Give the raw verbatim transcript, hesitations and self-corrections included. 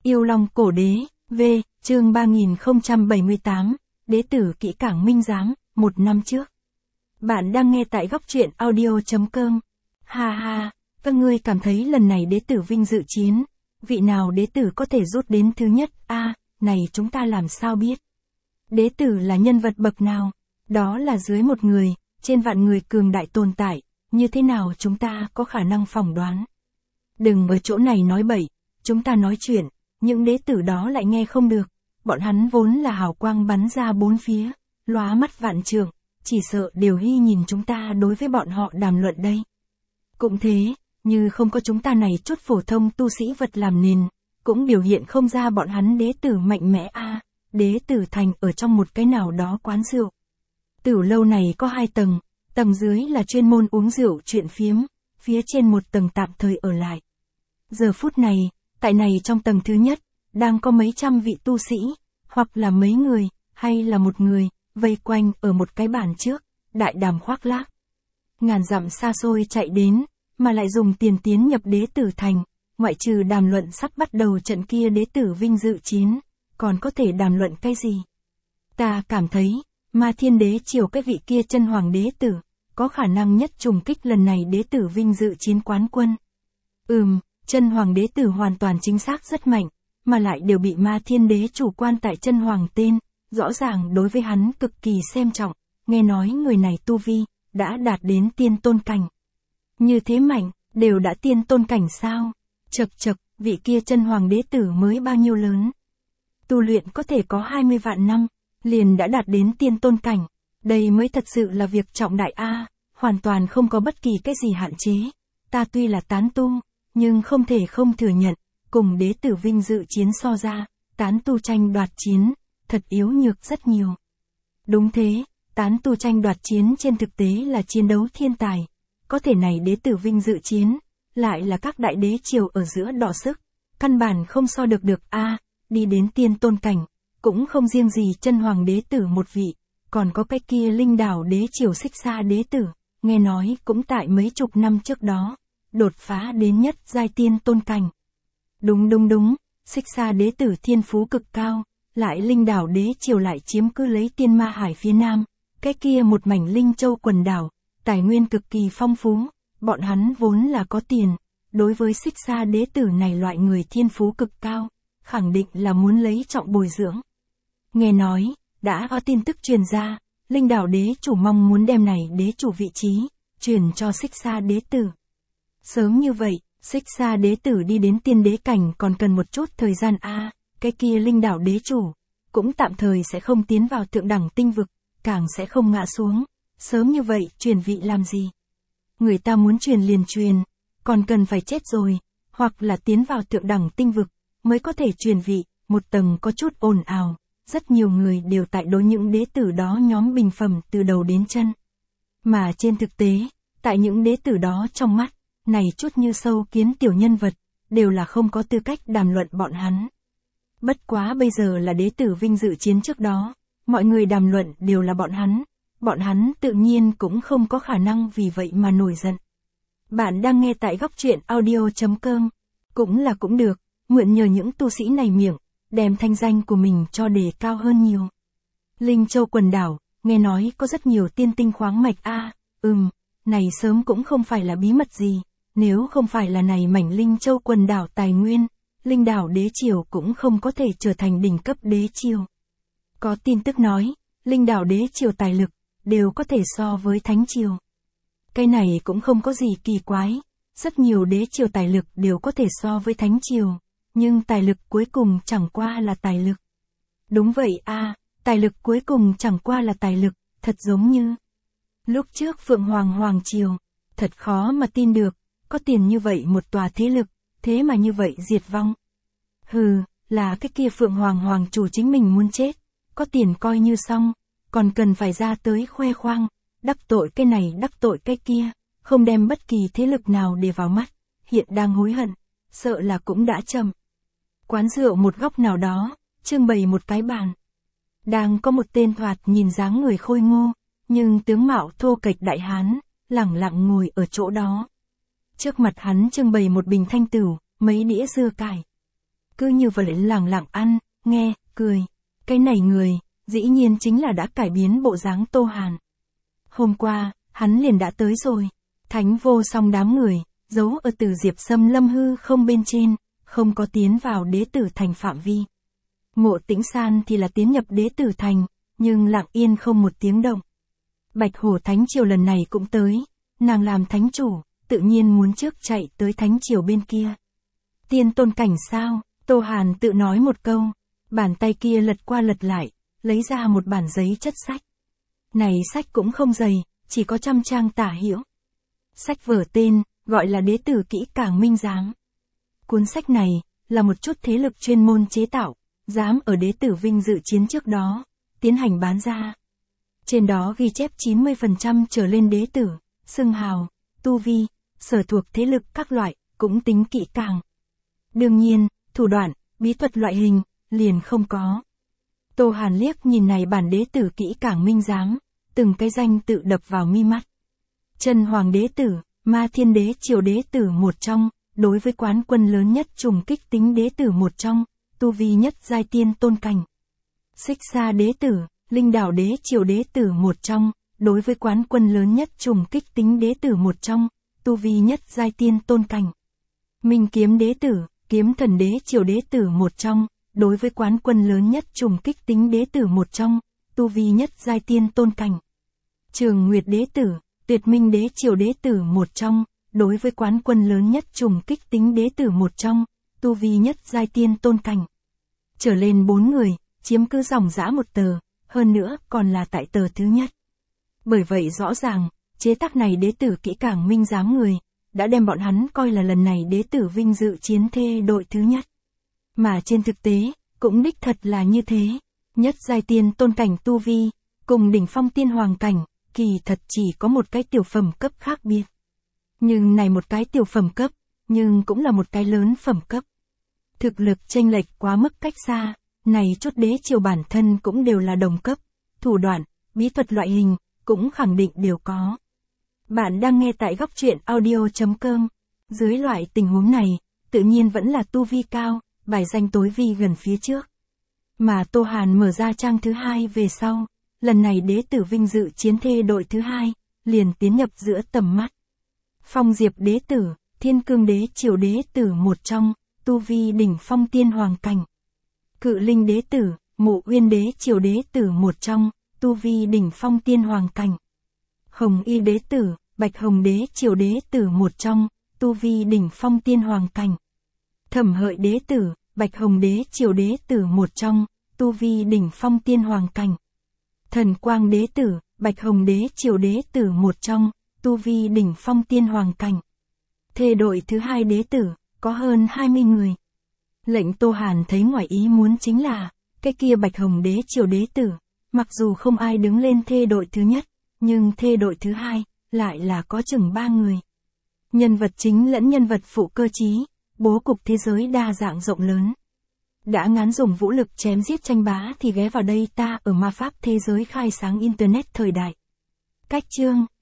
Yêu Long Cổ Đế, V, chương ba nghìn không trăm bảy mươi tám, Đế tử kỹ cảng minh giám, một năm trước. Bạn đang nghe tại góc truyện audio chấm com. Ha ha, các ngươi cảm thấy lần này đế tử vinh dự chiến, vị nào đế tử có thể rút đến thứ nhất, a à, này chúng ta làm sao biết. Đế tử là nhân vật bậc nào, đó là dưới một người, trên vạn người cường đại tồn tại, như thế nào chúng ta có khả năng phỏng đoán. Đừng ở chỗ này nói bậy, chúng ta nói chuyện, những đế tử đó lại nghe không được, bọn hắn vốn là hào quang bắn ra bốn phía, lóa mắt vạn trượng, chỉ sợ đều hy nhìn chúng ta đối với bọn họ đàm luận đây. Cũng thế, như không có chúng ta này chút phổ thông tu sĩ vật làm nền, cũng biểu hiện không ra bọn hắn đế tử mạnh mẽ a à, đế tử thành ở trong một cái nào đó quán rượu. Tửu lâu này có hai tầng, tầng dưới là chuyên môn uống rượu chuyện phiếm, phía trên một tầng tạm thời ở lại. Giờ phút này, tại này trong tầng thứ nhất, đang có mấy trăm vị tu sĩ, hoặc là mấy người, hay là một người, vây quanh ở một cái bàn trước, đại đàm khoác lác. Ngàn dặm xa xôi chạy đến, mà lại dùng tiền tiến nhập đế tử thành, ngoại trừ đàm luận sắp bắt đầu trận kia đế tử vinh dự chiến, còn có thể đàm luận cái gì? Ta cảm thấy, Ma Thiên Đế triều cái vị kia chân hoàng đế tử, có khả năng nhất trùng kích lần này đế tử vinh dự chiến quán quân. Ừm, chân hoàng đế tử hoàn toàn chính xác rất mạnh, mà lại đều bị Ma Thiên Đế chủ quan tại chân hoàng tên, rõ ràng đối với hắn cực kỳ xem trọng, nghe nói người này tu vi, đã đạt đến tiên tôn cảnh. Như thế mạnh, đều đã tiên tôn cảnh sao? Chật chật, vị kia chân hoàng đế tử mới bao nhiêu lớn? Tu luyện có thể có hai mươi vạn năm, liền đã đạt đến tiên tôn cảnh, đây mới thật sự là việc trọng đại a, hoàn toàn không có bất kỳ cái gì hạn chế. Ta tuy là tán tu, nhưng không thể không thừa nhận, cùng đế tử vinh dự chiến so ra, tán tu tranh đoạt chiến, thật yếu nhược rất nhiều. Đúng thế, tán tu tranh đoạt chiến trên thực tế là chiến đấu thiên tài, có thể này đế tử vinh dự chiến, lại là các đại đế triều ở giữa đọ sức, căn bản không so được được a, đi đến tiên tôn cảnh, cũng không riêng gì chân hoàng đế tử một vị, còn có cái kia linh đảo đế triều Xích Sa đế tử, nghe nói cũng tại mấy chục năm trước đó, đột phá đến nhất giai tiên tôn cảnh. Đúng đúng đúng, Xích Sa đế tử thiên phú cực cao, lại linh đảo đế triều lại chiếm cứ lấy Tiên Ma Hải phía nam, cái kia một mảnh linh châu quần đảo, tài nguyên cực kỳ phong phú, bọn hắn vốn là có tiền, đối với Xích Sa đế tử này loại người thiên phú cực cao, khẳng định là muốn lấy trọng bồi dưỡng. Nghe nói, đã có tin tức truyền ra, linh đảo đế chủ mong muốn đem này đế chủ vị trí, truyền cho Xích Sa đế tử. Sớm như vậy, Xích Sa đế tử đi đến tiên đế cảnh còn cần một chút thời gian a, à, cái kia linh đảo đế chủ, cũng tạm thời sẽ không tiến vào thượng đẳng tinh vực, càng sẽ không ngã xuống, sớm như vậy truyền vị làm gì? Người ta muốn truyền liền truyền, còn cần phải chết rồi, hoặc là tiến vào thượng đẳng tinh vực, mới có thể truyền vị, một tầng có chút ồn ào, rất nhiều người đều tại đối những đế tử đó nhóm bình phẩm từ đầu đến chân. Mà trên thực tế, tại những đế tử đó trong mắt, này chút như sâu kiến tiểu nhân vật, đều là không có tư cách đàm luận bọn hắn. Bất quá bây giờ là đế tử vinh dự chiến trước đó, mọi người đàm luận đều là bọn hắn, bọn hắn tự nhiên cũng không có khả năng vì vậy mà nổi giận. Bạn đang nghe tại góc truyện audio chấm com, cũng là cũng được, mượn nhờ những tu sĩ này miệng, đem thanh danh của mình cho đề cao hơn nhiều. Linh Châu quần đảo, nghe nói có rất nhiều tiên tinh khoáng mạch a, à, ừm, này sớm cũng không phải là bí mật gì, nếu không phải là này mảnh Linh Châu quần đảo tài nguyên, linh đảo đế triều cũng không có thể trở thành đỉnh cấp đế triều. Có tin tức nói, linh đảo đế triều tài lực, đều có thể so với thánh triều. Cái này cũng không có gì kỳ quái, rất nhiều đế triều tài lực đều có thể so với thánh triều, nhưng tài lực cuối cùng chẳng qua là tài lực. Đúng vậy a, à, tài lực cuối cùng chẳng qua là tài lực, thật giống như lúc trước Phượng Hoàng Hoàng triều, thật khó mà tin được, có tiền như vậy một tòa thế lực, thế mà như vậy diệt vong. Hừ, là cái kia Phượng Hoàng Hoàng chủ chính mình muốn chết, có tiền coi như xong, còn cần phải ra tới khoe khoang, đắc tội cái này đắc tội cái kia, không đem bất kỳ thế lực nào để vào mắt, hiện đang hối hận, sợ là cũng đã chậm. Quán rượu một góc nào đó, trưng bày một cái bàn. Đang có một tên thoạt nhìn dáng người khôi ngô, nhưng tướng mạo thô kệch đại hán, lẳng lặng ngồi ở chỗ đó. Trước mặt hắn trưng bày một bình thanh tửu, mấy đĩa dưa cải. cứ như vậy lẳng lặng ăn, nghe, cười. Cái này người, dĩ nhiên chính là đã cải biến bộ dáng Tô Hàn. Hôm qua, hắn liền đã tới rồi. Thánh vô song đám người, giấu ở Từ Diệp Sâm Lâm hư không bên trên, không có tiến vào đế tử thành phạm vi. Ngộ Tĩnh San thì là tiến nhập đế tử thành, nhưng lặng yên không một tiếng động. Bạch Hổ Thánh Triều lần này cũng tới, nàng làm thánh chủ, tự nhiên muốn trước chạy tới thánh triều bên kia. Tiên tôn cảnh sao? Tô Hàn tự nói một câu, bàn tay kia lật qua lật lại, lấy ra một bản giấy chất sách. Này sách cũng không dày, chỉ có trăm trang tả hữu. Sách vở tên, gọi là Đế tử kỹ càng minh giám. Cuốn sách này, là một chút thế lực chuyên môn chế tạo, dám ở đế tử vinh dự chiến trước đó, tiến hành bán ra. Trên đó ghi chép chín mươi phần trăm trở lên đế tử, xưng hào, tu vi, sở thuộc thế lực các loại, cũng tính kỹ càng. Đương nhiên, thủ đoạn, bí thuật loại hình, liền không có. Tô Hàn liếc nhìn này bản đế tử kỹ càng minh giám, từng cái danh tự đập vào mi mắt. Chân Hoàng đế tử, Ma Thiên đế triều đế tử một trong, đối với quán quân lớn nhất trùng kích tính đế tử một trong, tu vi nhất giai tiên tôn cảnh. Xích Sa đế tử, Linh Đảo đế triều đế tử một trong, đối với quán quân lớn nhất trùng kích tính đế tử một trong, tu vi nhất giai tiên tôn cảnh. Minh Kiếm đế tử, Kiếm Thần đế triều đế tử một trong, đối với quán quân lớn nhất trùng kích tính đế tử một trong, tu vi nhất giai tiên tôn cảnh. Trường Nguyệt đế tử, Tuyệt Minh đế triều đế tử một trong, đối với quán quân lớn nhất trùng kích tính đế tử một trong, tu vi nhất giai tiên tôn cảnh. Trở lên bốn người, chiếm cứ dòng dã một tờ, hơn nữa còn là tại tờ thứ nhất. Bởi vậy rõ ràng, chế tác này đế tử kỹ càng minh giám người, đã đem bọn hắn coi là lần này đế tử vinh dự chiến thê đội thứ nhất. Mà trên thực tế, cũng đích thật là như thế. Nhất giai tiên tôn cảnh tu vi, cùng đỉnh phong tiên hoàng cảnh, kỳ thật chỉ có một cái tiểu phẩm cấp khác biệt. Nhưng này một cái tiểu phẩm cấp, nhưng cũng là một cái lớn phẩm cấp. Thực lực chênh lệch quá mức cách xa, này chút đế triều bản thân cũng đều là đồng cấp, thủ đoạn, bí thuật loại hình, cũng khẳng định đều có. Bạn đang nghe tại góc truyện audio chấm com. Dưới loại tình huống này, tự nhiên vẫn là tu vi cao, bài danh tối vi gần phía trước. Mà Tô Hàn mở ra trang thứ hai về sau, lần này đế tử vinh dự chiến thê đội thứ hai, liền tiến nhập giữa tầm mắt. Phong Diệp đế tử, Thiên Cương đế triều đế tử một trong, tu vi đỉnh phong tiên hoàng cảnh. Cự Linh đế tử, Mộ Uyên đế triều đế tử một trong, tu vi đỉnh phong tiên hoàng cảnh. Hồng Y đế tử, Bạch Hồng đế triều đế tử một trong, tu vi đỉnh phong tiên hoàng cảnh. Thẩm Hợi đế tử, Bạch Hồng đế triều đế tử một trong, tu vi đỉnh phong tiên hoàng cảnh. Thần Quang đế tử, Bạch Hồng đế triều đế tử một trong, tu vi đỉnh phong tiên hoàng cảnh. Thê đội thứ hai đế tử, có hơn hai mươi người. Lệnh Tô Hàn thấy ngoài ý muốn chính là, cái kia Bạch Hồng đế triều đế tử, mặc dù không ai đứng lên thê đội thứ nhất, nhưng thê đội thứ hai, lại là có chừng ba người. Nhân vật chính lẫn nhân vật phụ cơ trí, bố cục thế giới đa dạng rộng lớn. Đã ngán dùng vũ lực chém giết tranh bá thì ghé vào đây ta ở ma pháp thế giới khai sáng Internet thời đại. Cách chương